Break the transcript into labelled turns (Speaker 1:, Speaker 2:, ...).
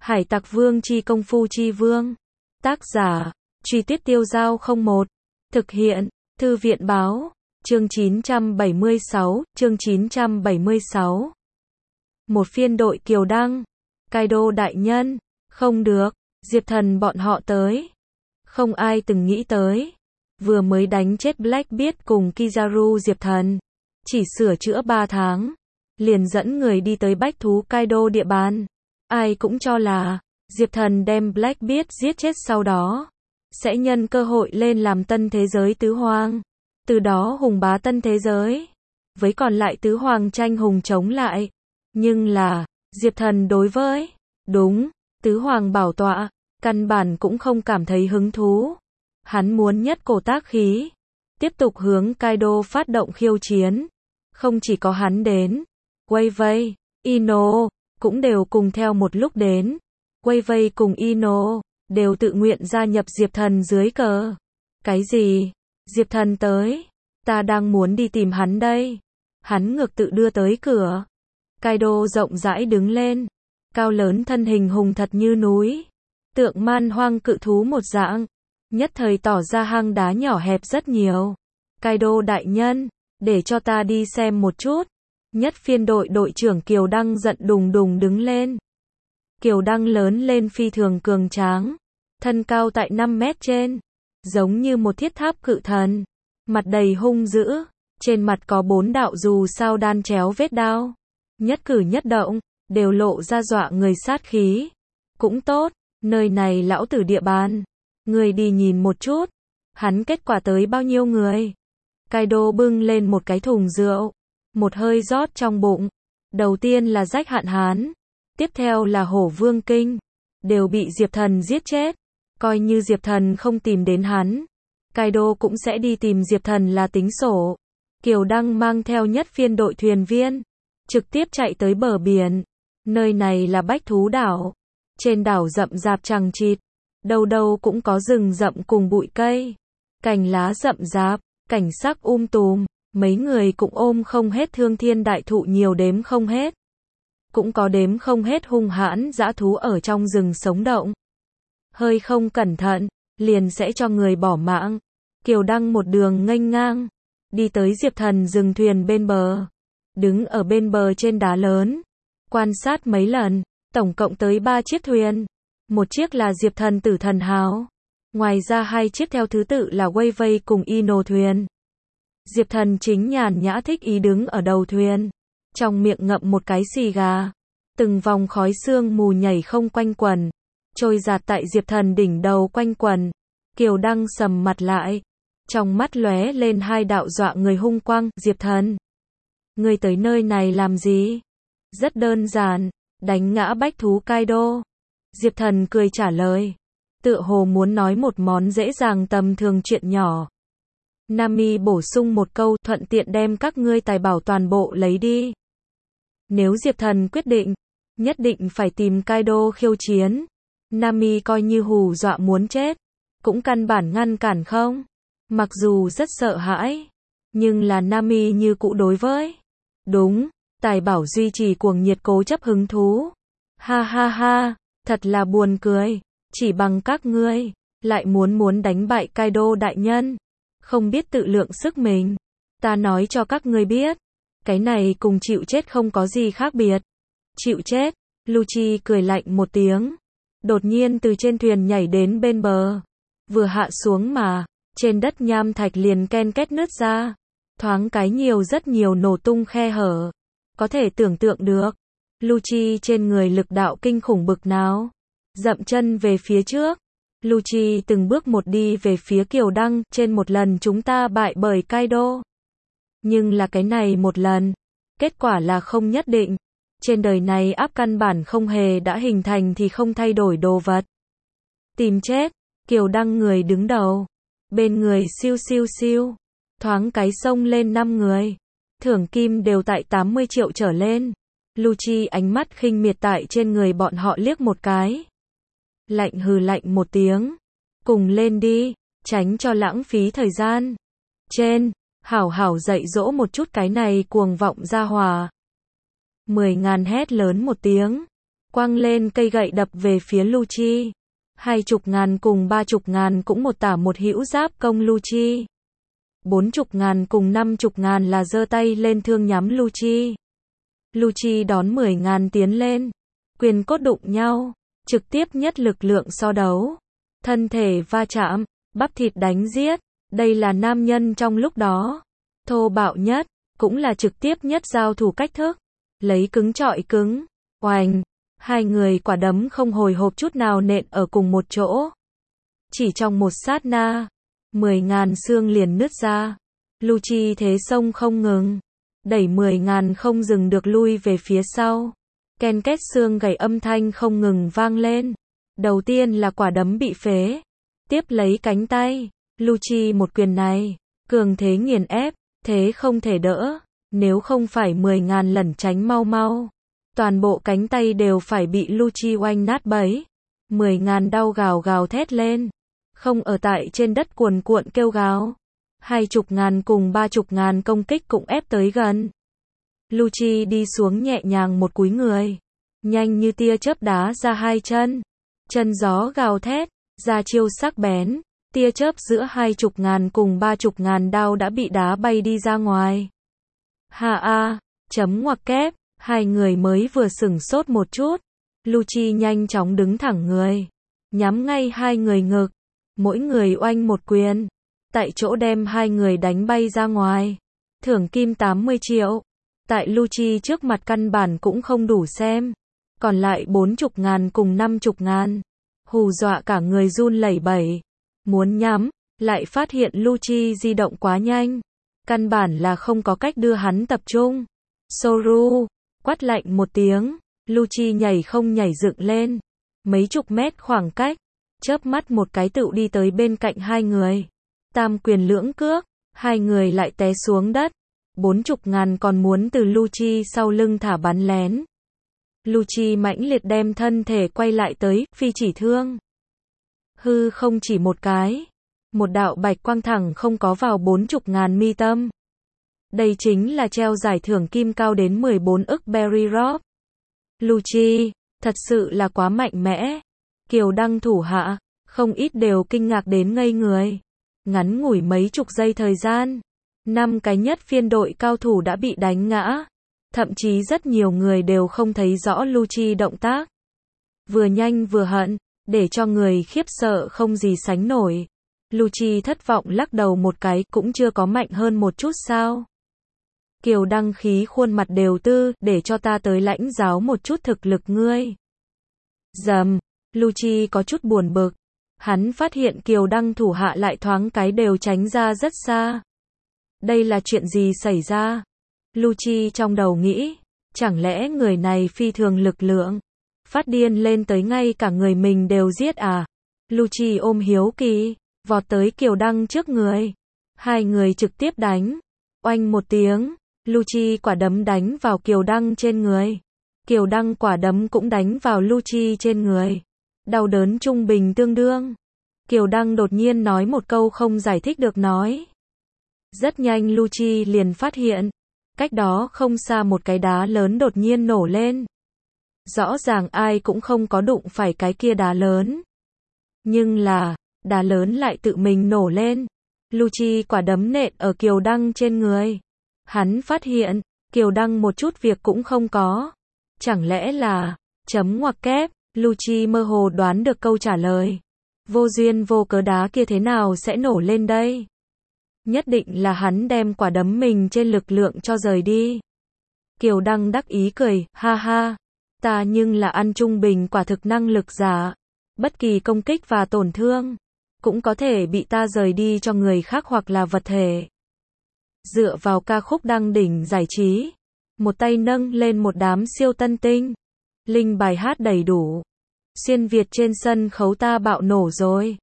Speaker 1: Hải Tặc Vương chi công phu chi vương. Tác giả, Truy Tuyết Tiêu Dao 01. Thực hiện, Thư viện báo. Chương 976. Một phiên đội Kiều Đăng. Kaido đại nhân. Không được, Diệp Thần bọn họ tới. Không ai từng nghĩ tới. Vừa mới đánh chết Blackbeard cùng Kizaru Diệp Thần. Chỉ sửa chữa 3 tháng. Liền dẫn người đi tới bách thú Kaido địa bàn. Ai cũng cho là Diệp Thần đem Blackbeard giết chết, sau đó sẽ nhân cơ hội lên làm tân thế giới tứ hoàng, từ đó hùng bá tân thế giới, với còn lại tứ hoàng tranh hùng chống lại. Nhưng là Diệp Thần đối với tứ hoàng bảo tọa căn bản cũng không cảm thấy hứng thú. Hắn muốn nhất cổ tác khí, tiếp tục hướng Kaido phát động khiêu chiến. Không chỉ có hắn đến, Wavy, Ino cũng đều cùng theo một lúc đến. Wavy cùng Ino đều tự nguyện gia nhập Diệp Thần dưới cờ. Cái gì? Diệp Thần tới? Ta đang muốn đi tìm hắn đây. Hắn ngược tự đưa tới cửa. Kaido rộng rãi đứng lên, cao lớn thân hình hùng thật như núi, tượng man hoang cự thú một dạng, nhất thời tỏ ra hang đá nhỏ hẹp rất nhiều. Kaido đại nhân, để cho ta đi xem một chút. Nhất phiên đội đội trưởng Kiều Đăng giận đùng đùng đứng lên. Kiều Đăng lớn lên phi thường cường tráng, thân cao tại 5 mét trên, giống như một thiết tháp cự thần, mặt đầy hung dữ, trên mặt có 4 đạo dù sao đan chéo vết đao, nhất cử nhất động đều lộ ra dọa người sát khí. Cũng tốt, nơi này lão tử địa bàn, người đi nhìn một chút. Hắn kết quả tới bao nhiêu người? Kaido bưng lên một cái thùng rượu, một hơi rót trong bụng. Đầu tiên là Rách Hạn Hán, tiếp theo là Hổ Vương Kinh, đều bị Diệp Thần giết chết. Coi như Diệp Thần không tìm đến hắn, Kaido cũng sẽ đi tìm Diệp Thần là tính sổ. Kiều Đăng mang theo nhất phiên đội thuyền viên, trực tiếp chạy tới bờ biển. Nơi này là Bách Thú Đảo. Trên đảo rậm rạp chằng chịt, đâu đâu cũng có rừng rậm cùng bụi cây, cành lá rậm rạp, cảnh sắc tùm. Mấy người cũng ôm không hết thương thiên đại thụ, nhiều đếm không hết. Cũng có đếm không hết hung hãn dã thú ở trong rừng sống động. Hơi không cẩn thận, liền sẽ cho người bỏ mạng. Kiều Đăng một đường nghênh ngang, đi tới Diệp Thần dừng thuyền bên bờ. Đứng ở bên bờ trên đá lớn, quan sát mấy lần, tổng cộng tới 3 chiếc thuyền. Một chiếc là Diệp Thần Tử Thần Hào. Ngoài ra 2 chiếc theo thứ tự là Wavy cùng Ino thuyền. Diệp Thần chính nhàn nhã thích ý đứng ở đầu thuyền, trong miệng ngậm một cái xì gà. Từng vòng khói sương mù nhảy không quanh quẩn, trôi giạt tại Diệp Thần đỉnh đầu quanh quẩn. Kiều Đăng sầm mặt lại, trong mắt lóe lên 2 đạo dọa người hung quang. Diệp Thần, ngươi tới nơi này làm gì? Rất đơn giản, đánh ngã bách thú Kaido. Diệp Thần cười trả lời, tựa hồ muốn nói một món dễ dàng tầm thường chuyện nhỏ. Nami bổ sung một câu, thuận tiện đem các ngươi tài bảo toàn bộ lấy đi. Nếu Diệp Thần quyết định, nhất định phải tìm Kaido khiêu chiến, Nami coi như hù dọa muốn chết, cũng căn bản ngăn cản không. Mặc dù rất sợ hãi, nhưng là Nami như cũ đối với tài bảo duy trì cuồng nhiệt cố chấp hứng thú. Ha ha ha, thật là buồn cười, chỉ bằng các ngươi, lại muốn đánh bại Kaido đại nhân. Không biết tự lượng sức mình. Ta nói cho các ngươi biết, cái này cùng chịu chết không có gì khác biệt. Chịu chết? Lucci cười lạnh một tiếng, đột nhiên từ trên thuyền nhảy đến bên bờ. Vừa hạ xuống mà, trên đất nham thạch liền ken két nứt ra, thoáng cái rất nhiều nổ tung khe hở. Có thể tưởng tượng được, Lucci trên người lực đạo kinh khủng bực nào. Dậm chân về phía trước, Lucci từng bước một đi về phía Kiều Đăng. Trên một lần chúng ta bại bởi Kaido, nhưng là cái này một lần, kết quả là không nhất định. Trên đời này áp căn bản không hề đã hình thành thì không thay đổi đồ vật. Tìm chết. Kiều Đăng người đứng đầu, bên người siêu siêu siêu, thoáng cái xông lên 5 người, thưởng kim đều tại 80 triệu trở lên. Lucci ánh mắt khinh miệt tại trên người bọn họ liếc một cái, lạnh hừ lạnh một tiếng, cùng lên đi, tránh cho lãng phí thời gian. Trên, hảo hảo dạy dỗ một chút cái này cuồng vọng gia hỏa. 10.000 hét lớn một tiếng, quăng lên cây gậy đập về phía Lucci. 20.000 cùng 30.000 cũng một tả một hữu giáp công Lucci. 40.000 cùng 50.000 là giơ tay lên thương nhắm Lucci. Lucci đón 10.000 tiến lên. Quyền cốt đụng nhau. Trực tiếp nhất lực lượng so đấu. Thân thể va chạm. Bắp thịt đánh giết. Đây là nam nhân trong lúc đó. Thô bạo nhất. Cũng là trực tiếp nhất giao thủ cách thức. Lấy cứng chọi cứng. Oành. Hai người quả đấm không hồi hộp chút nào nện ở cùng một chỗ. Chỉ trong một sát na. 10.000 xương liền nứt ra. Lucci thế xông không ngừng. Đẩy 10.000 không dừng được lui về phía sau. Ken két xương gãy âm thanh không ngừng vang lên. Đầu tiên là quả đấm bị phế. Tiếp lấy cánh tay. Lucci một quyền này. Cường thế nghiền ép. Thế không thể đỡ. Nếu không phải 10.000 lẩn tránh mau mau. Toàn bộ cánh tay đều phải bị Lucci oanh nát bấy. 10.000 đau gào gào thét lên. Không ở tại trên đất cuồn cuộn kêu gào. 20.000 cùng 30.000 công kích cũng ép tới gần. Lucci đi xuống nhẹ nhàng một cúi người. Nhanh như tia chớp đá ra hai chân. Chân gió gào thét. Ra chiêu sắc bén. Tia chớp giữa 20.000 cùng 30.000 đao đã bị đá bay đi ra ngoài. Ha a, chấm ngoặc kép. Hai người mới vừa sửng sốt một chút. Lucci nhanh chóng đứng thẳng người. Nhắm ngay hai người ngực. Mỗi người oanh một quyền. Tại chỗ đem hai người đánh bay ra ngoài. Thưởng kim 80 triệu. Tại Lucci trước mặt căn bản cũng không đủ xem. Còn lại 40.000 cùng 50.000. Hù dọa cả người run lẩy bẩy. Muốn nhắm, lại phát hiện Lucci di động quá nhanh. Căn bản là không có cách đưa hắn tập trung. Soru, quát lạnh một tiếng. Lucci nhảy không nhảy dựng lên. Mấy chục mét khoảng cách. Chớp mắt một cái tựu đi tới bên cạnh hai người. Tam quyền lưỡng cước. Hai người lại té xuống đất. 40.000 còn muốn từ Lucci sau lưng thả bắn lén. Lucci mãnh liệt đem thân thể quay lại tới, phi chỉ thương. Hư không chỉ một cái. Một đạo bạch quang thẳng không có vào 40.000 mi tâm. Đây chính là treo giải thưởng kim cao đến 14 ức Berry Rock. Lucci, thật sự là quá mạnh mẽ. Kiều Đăng thủ hạ, không ít đều kinh ngạc đến ngây người. Ngắn ngủi mấy chục giây thời gian. 5 cái nhất phiên đội cao thủ đã bị đánh ngã. Thậm chí rất nhiều người đều không thấy rõ Lucci động tác. Vừa nhanh vừa hận, để cho người khiếp sợ không gì sánh nổi. Lucci thất vọng lắc đầu một cái, cũng chưa có mạnh hơn một chút sao. Kiều Đăng khí khuôn mặt đều tư, để cho ta tới lãnh giáo một chút thực lực ngươi. Dầm, Lucci có chút buồn bực. Hắn phát hiện Kiều Đăng thủ hạ lại thoáng cái đều tránh ra rất xa. Đây là chuyện gì xảy ra? Lucci trong đầu nghĩ, chẳng lẽ người này phi thường lực lượng, phát điên lên tới ngay cả người mình đều giết à? Lucci ôm hiếu kỳ, vọt tới Kiều Đăng trước người. Hai người trực tiếp đánh. Oanh một tiếng, Lucci quả đấm đánh vào Kiều Đăng trên người. Kiều Đăng quả đấm cũng đánh vào Lucci trên người. Đau đớn trung bình tương đương. Kiều Đăng đột nhiên nói một câu không giải thích được nói. Rất nhanh Lucci liền phát hiện, cách đó không xa một cái đá lớn đột nhiên nổ lên. Rõ ràng ai cũng không có đụng phải cái kia đá lớn. Nhưng là, đá lớn lại tự mình nổ lên. Lucci quả đấm nện ở Kiều Đăng trên người. Hắn phát hiện, Kiều Đăng một chút việc cũng không có. Chẳng lẽ là, chấm ngoặc kép, Lucci mơ hồ đoán được câu trả lời. Vô duyên vô cớ đá kia thế nào sẽ nổ lên đây? Nhất định là hắn đem quả đấm mình trên lực lượng cho rời đi. Kiều Đăng đắc ý cười, ha ha. Ta nhưng là ăn trung bình quả thực năng lực giả. Bất kỳ công kích và tổn thương, cũng có thể bị ta rời đi cho người khác hoặc là vật thể. Dựa vào ca khúc đăng đỉnh giải trí. Một tay nâng lên một đám siêu tân tinh. Linh bài hát đầy đủ. Xuyên Việt trên sân khấu ta bạo nổ rồi.